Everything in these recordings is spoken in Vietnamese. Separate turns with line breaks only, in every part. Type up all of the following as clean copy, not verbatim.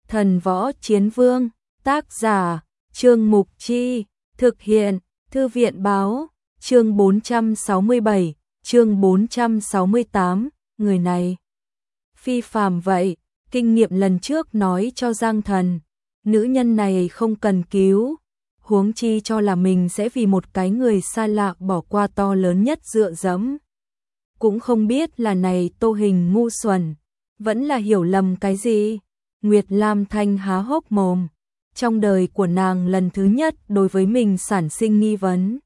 Thần Võ Chiến Vương, tác giả, Trương Mục Chi, thực hiện, Thư viện Báo, chương 467, chương 468, người này phi phàm vậy, kinh nghiệm lần trước nói cho Giang Thần, nữ nhân này không cần cứu, huống chi cho là mình sẽ vì một cái người xa lạ bỏ qua to lớn nhất dựa dẫm. Cũng không biết là này Tô Hình ngu xuẩn, vẫn là hiểu lầm cái gì. Nguyệt Lam Thanh há hốc mồm, trong đời của nàng lần thứ nhất đối với mình sản sinh nghi vấn.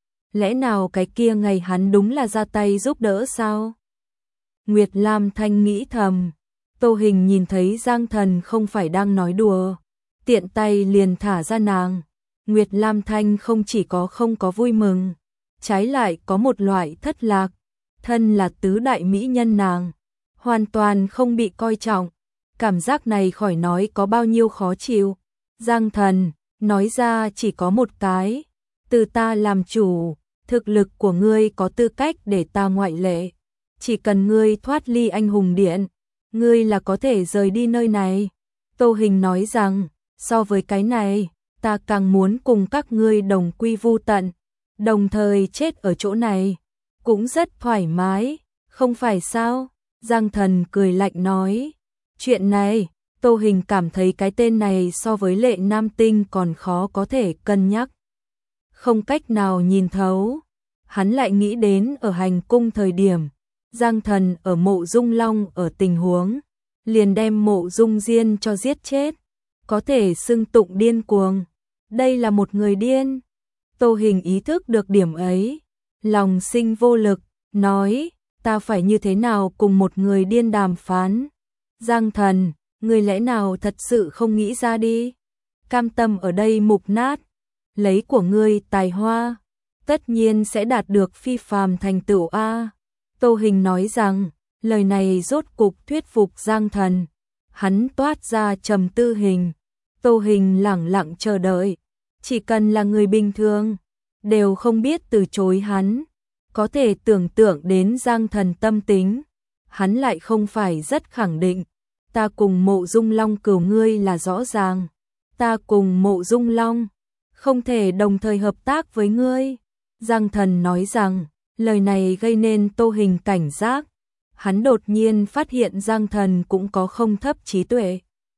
Lẽ nào cái kia ngày hắn đúng là ra tay giúp đỡ sao? Nguyệt Lam Thanh nghĩ thầm, Tô Hình nhìn thấy Giang Thần không phải đang nói đùa, tiện tay liền thả ra nàng. Nguyệt Lam Thanh không chỉ không có vui mừng, trái lại có một loại thất lạc, thân là tứ đại mỹ nhân nàng, hoàn toàn không bị coi trọng. Cảm giác này khỏi nói có bao nhiêu khó chịu. Giang Thần, nói ra chỉ có một cái, từ ta làm chủ, thực lực của ngươi có tư cách để ta ngoại lệ. Chỉ cần ngươi thoát ly anh hùng điện, ngươi là có thể rời đi nơi này. Tô Hình nói rằng, so với cái này, ta càng muốn cùng các ngươi đồng quy vu tận, đồng thời chết ở chỗ này, cũng rất thoải mái, không phải sao? Giang Thần cười lạnh nói, chuyện này, Tô Hình cảm thấy cái tên này so với Lệ Nam Tinh còn khó có thể cân nhắc. Không cách nào nhìn thấu, hắn lại nghĩ đến ở hành cung thời điểm, Giang Thần ở Mộ Dung Long ở tình huống, liền đem Mộ Dung Diên cho giết chết, có thể xưng tụng điên cuồng. Đây là một người điên. Tô Hình ý thức được điểm ấy, lòng sinh vô lực, nói, ta phải như thế nào cùng một người điên đàm phán? Giang Thần, người lẽ nào thật sự không nghĩ ra đi? Cam tâm ở đây mục nát, lấy của ngươi tài hoa, tất nhiên sẽ đạt được phi phàm thành tựu a. Tô Hình nói rằng, lời này rốt cục thuyết phục Giang Thần, hắn toát ra trầm tư hình. Tô Hình lẳng lặng chờ đợi, chỉ cần là người bình thường, đều không biết từ chối hắn. Có thể tưởng tượng đến Giang Thần tâm tính, hắn lại không phải rất khẳng định. Ta cùng Mộ Dung Long cửu ngươi là rõ ràng, ta cùng Mộ Dung Long không thể đồng thời hợp tác với ngươi. Giang Thần nói rằng, lời này gây nên Tô Hình cảnh giác, hắn đột nhiên phát hiện Giang Thần cũng có không thấp trí tuệ.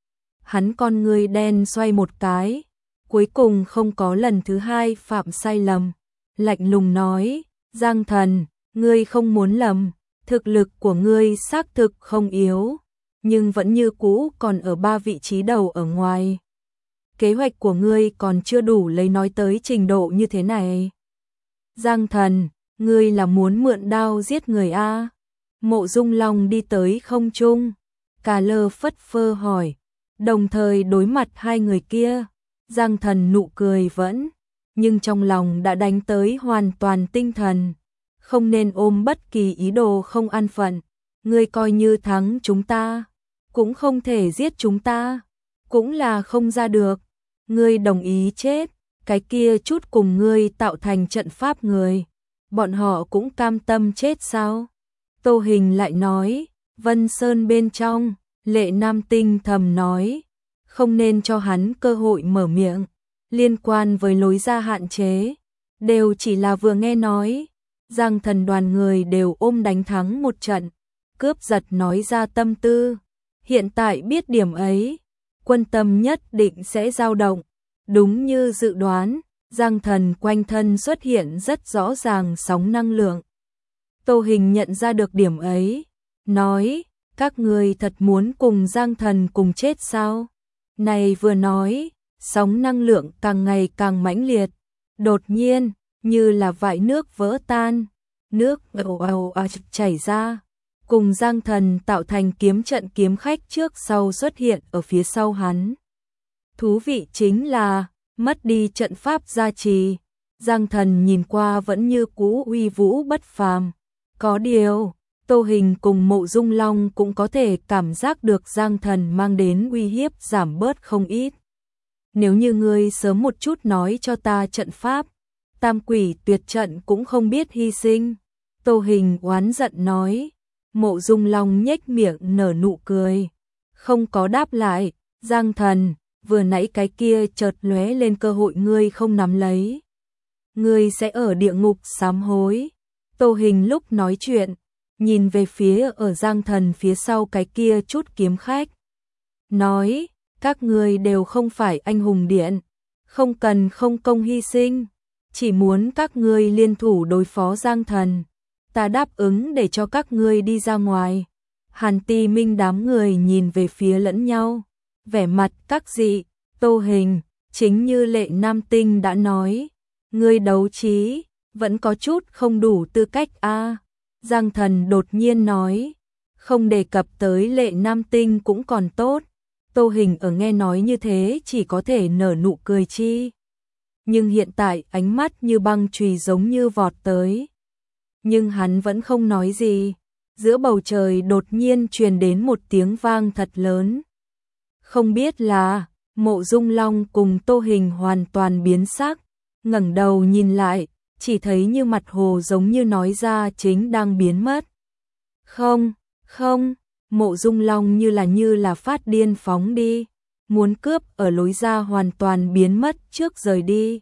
Hắn con ngươi đen xoay một cái, cuối cùng không có lần thứ hai phạm sai lầm, lạnh lùng nói, Giang Thần, ngươi không muốn lầm, thực lực của ngươi xác thực không yếu, nhưng vẫn như cũ còn ở 3 vị trí đầu ở ngoài. Kế hoạch của ngươi còn chưa đủ lấy nói tới trình độ như thế này. Giang Thần, ngươi là muốn mượn đao giết người a? Mộ Dung Long đi tới không trung, Cà Lơ phất phơ hỏi, đồng thời đối mặt hai người kia. Giang Thần nụ cười vẫn, nhưng trong lòng đã đánh tới hoàn toàn tinh thần, không nên ôm bất kỳ ý đồ không an phận. Ngươi coi như thắng chúng ta, cũng không thể giết chúng ta, cũng là không ra được. Ngươi đồng ý chết, cái kia chút cùng ngươi tạo thành trận pháp người, bọn họ cũng cam tâm chết sao? Tô Hình lại nói, Vân Sơn bên trong, Lệ Nam Tinh thầm nói, không nên cho hắn cơ hội mở miệng, liên quan với lối ra hạn chế, đều chỉ là vừa nghe nói. Giang Thần đoàn người đều ôm đánh thắng một trận, cướp giật nói ra tâm tư, hiện tại biết điểm ấy, quân tâm nhất định sẽ dao động. Đúng như dự đoán, Giang Thần quanh thân xuất hiện rất rõ ràng sóng năng lượng. Tô Hình nhận ra được điểm ấy, nói, các người thật muốn cùng Giang Thần cùng chết sao? Này vừa nói, sóng năng lượng càng ngày càng mãnh liệt, đột nhiên, như là vại nước vỡ tan, nước ào ào chảy ra, cùng Giang Thần tạo thành kiếm trận kiếm khách trước sau xuất hiện ở phía sau hắn. Thú vị chính là, mất đi trận pháp gia trì, Giang Thần nhìn qua vẫn như cũ uy vũ bất phàm. Có điều, Tô Hình cùng Mộ Dung Long cũng có thể cảm giác được Giang Thần mang đến uy hiếp giảm bớt không ít. Nếu như ngươi sớm một chút nói cho ta trận pháp, Tam Quỷ Tuyệt Trận cũng không biết hy sinh. Tô Hình oán giận nói. Mộ Dung Long nhếch miệng nở nụ cười, không có đáp lại. Giang Thần, vừa nãy cái kia chợt lóe lên cơ hội ngươi không nắm lấy. Ngươi sẽ ở địa ngục sám hối. Tô Hình lúc nói chuyện, nhìn về phía ở Giang Thần phía sau cái kia chút kiếm khách. Nói, các ngươi đều không phải anh hùng điện, không cần không công hy sinh, chỉ muốn các ngươi liên thủ đối phó Giang Thần. Ta đáp ứng để cho các ngươi đi ra ngoài. Hàn Ti Minh đám người nhìn về phía lẫn nhau, vẻ mặt các dị. Tô Hình, chính như Lệ Nam Tinh đã nói, ngươi đấu trí vẫn có chút không đủ tư cách a. Giang Thần đột nhiên nói, không đề cập tới Lệ Nam Tinh cũng còn tốt. Tô Hình ở nghe nói như thế chỉ có thể nở nụ cười chi. Nhưng hiện tại ánh mắt như băng chùy giống như vọt tới. Nhưng hắn vẫn không nói gì. Giữa bầu trời đột nhiên truyền đến một tiếng vang thật lớn. Không biết là Mộ Dung Long cùng Tô Hình hoàn toàn biến sắc, ngẩng đầu nhìn lại, chỉ thấy như mặt hồ giống như nói ra chính đang biến mất. Không, không, Mộ Dung Long như là phát điên phóng đi, muốn cướp ở lối ra hoàn toàn biến mất trước rời đi.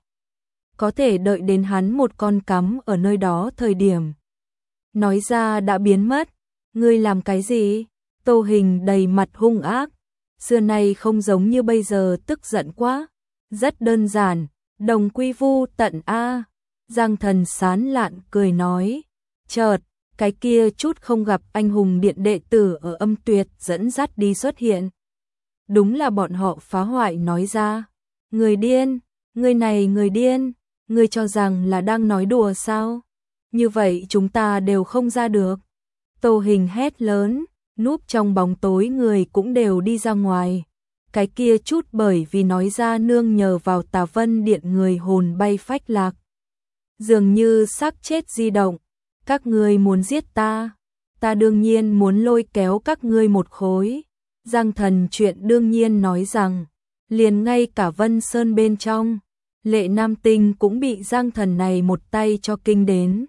Có thể đợi đến hắn một con cắm ở nơi đó thời điểm. Nói ra đã biến mất, ngươi làm cái gì? Tô Hình đầy mặt hung ác, xưa nay không giống như bây giờ tức giận quá. Rất đơn giản, đồng quy vu tận a. Giang Thần sán lạn cười nói, chợt, cái kia chút không gặp anh hùng điện đệ tử ở Âm Tuyệt dẫn dắt đi xuất hiện. Đúng là bọn họ phá hoại nói ra, người điên, người này người điên, người cho rằng là đang nói đùa sao? Như vậy chúng ta đều không ra được. Tô Hình hét lớn, núp trong bóng tối người cũng đều đi ra ngoài. Cái kia chút bởi vì nói ra nương nhờ vào Tà Vân Điện người hồn bay phách lạc. Dường như xác chết di động. Các ngươi muốn giết ta, ta đương nhiên muốn lôi kéo các ngươi một khối. Giang Thần chuyện đương nhiên nói rằng, liền ngay cả Vân Sơn bên trong, Lệ Nam Tinh cũng bị Giang Thần này một tay cho kinh đến.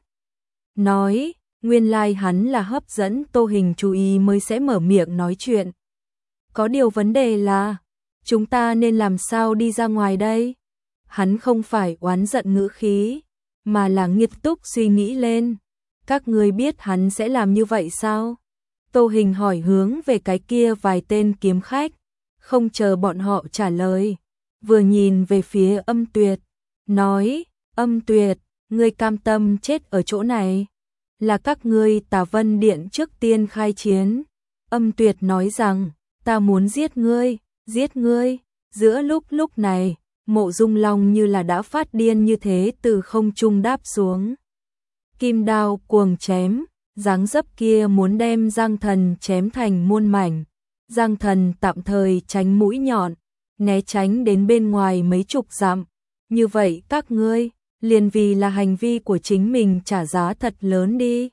Nói, nguyên lai hắn là hấp dẫn Tô Hình chú ý mới sẽ mở miệng nói chuyện. Có điều vấn đề là, chúng ta nên làm sao đi ra ngoài đây? Hắn không phải oán giận ngữ khí, mà là nghiêm túc suy nghĩ lên. Các ngươi biết hắn sẽ làm như vậy sao? Tô Hình hỏi hướng về cái kia vài tên kiếm khách, không chờ bọn họ trả lời. Vừa nhìn về phía Âm Tuyệt, nói, Âm Tuyệt, ngươi cam tâm chết ở chỗ này. Là các ngươi Tà Vân Điện trước tiên khai chiến. Âm Tuyệt nói rằng, ta muốn giết ngươi, giết ngươi. Giữa lúc này, Mộ Dung Long như là đã phát điên như thế từ không trung đáp xuống. Kim đao cuồng chém, dáng dấp kia muốn đem Giang Thần chém thành muôn mảnh. Giang Thần tạm thời tránh mũi nhọn, né tránh đến bên ngoài mấy chục dặm. Như vậy các ngươi, liền vì là hành vi của chính mình trả giá thật lớn đi.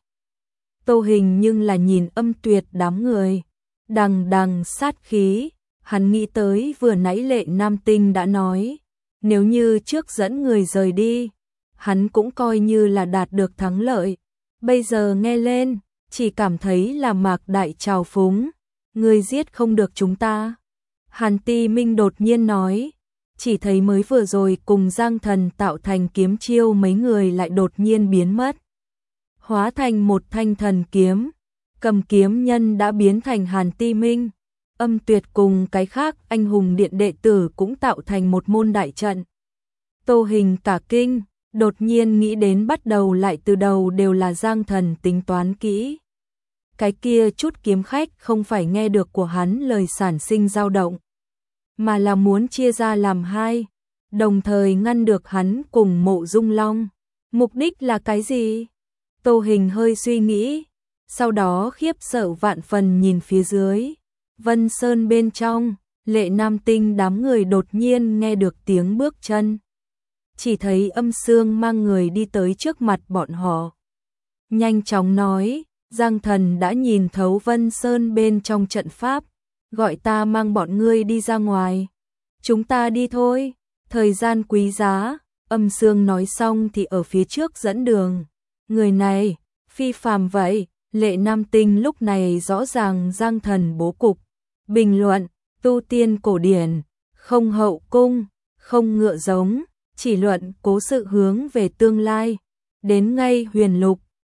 Tô Hình nhưng là nhìn Âm Tuyệt đám người, đằng đằng sát khí. Hắn nghĩ tới vừa nãy Lệ Nam Tinh đã nói, nếu như trước dẫn người rời đi, hắn cũng coi như là đạt được thắng lợi. Bây giờ nghe lên, chỉ cảm thấy là mạc đại trào phúng. Người giết không được chúng ta. Hàn Ti Minh đột nhiên nói, chỉ thấy mới vừa rồi cùng Giang Thần tạo thành kiếm chiêu mấy người lại đột nhiên biến mất. Hóa thành một thanh thần kiếm, cầm kiếm nhân đã biến thành Hàn Ti Minh. Âm Tuyệt cùng cái khác anh hùng điện đệ tử cũng tạo thành một môn đại trận. Tô Hình cả kinh, đột nhiên nghĩ đến bắt đầu lại từ đầu đều là Giang Thần tính toán kỹ. Cái kia chút kiếm khách không phải nghe được của hắn lời sản sinh dao động, mà là muốn chia ra làm hai, đồng thời ngăn được hắn cùng Mộ Dung Long. Mục đích là cái gì? Tô Hình hơi suy nghĩ, sau đó khiếp sợ vạn phần nhìn phía dưới. Vân Sơn bên trong, Lệ Nam Tinh đám người đột nhiên nghe được tiếng bước chân. Chỉ thấy Âm Sương mang người đi tới trước mặt bọn họ. Nhanh chóng nói, Giang Thần đã nhìn thấu Vân Sơn bên trong trận pháp, gọi ta mang bọn ngươi đi ra ngoài. Chúng ta đi thôi, thời gian quý giá. Âm Sương nói xong thì ở phía trước dẫn đường. Người này, phi phàm vậy. Lệ Nam Tinh lúc này rõ ràng Giang Thần bố cục. Bình luận, tu tiên cổ điển, không hậu cung, không ngựa giống, chỉ luận cố sự hướng về tương lai. Đến ngay huyền lục,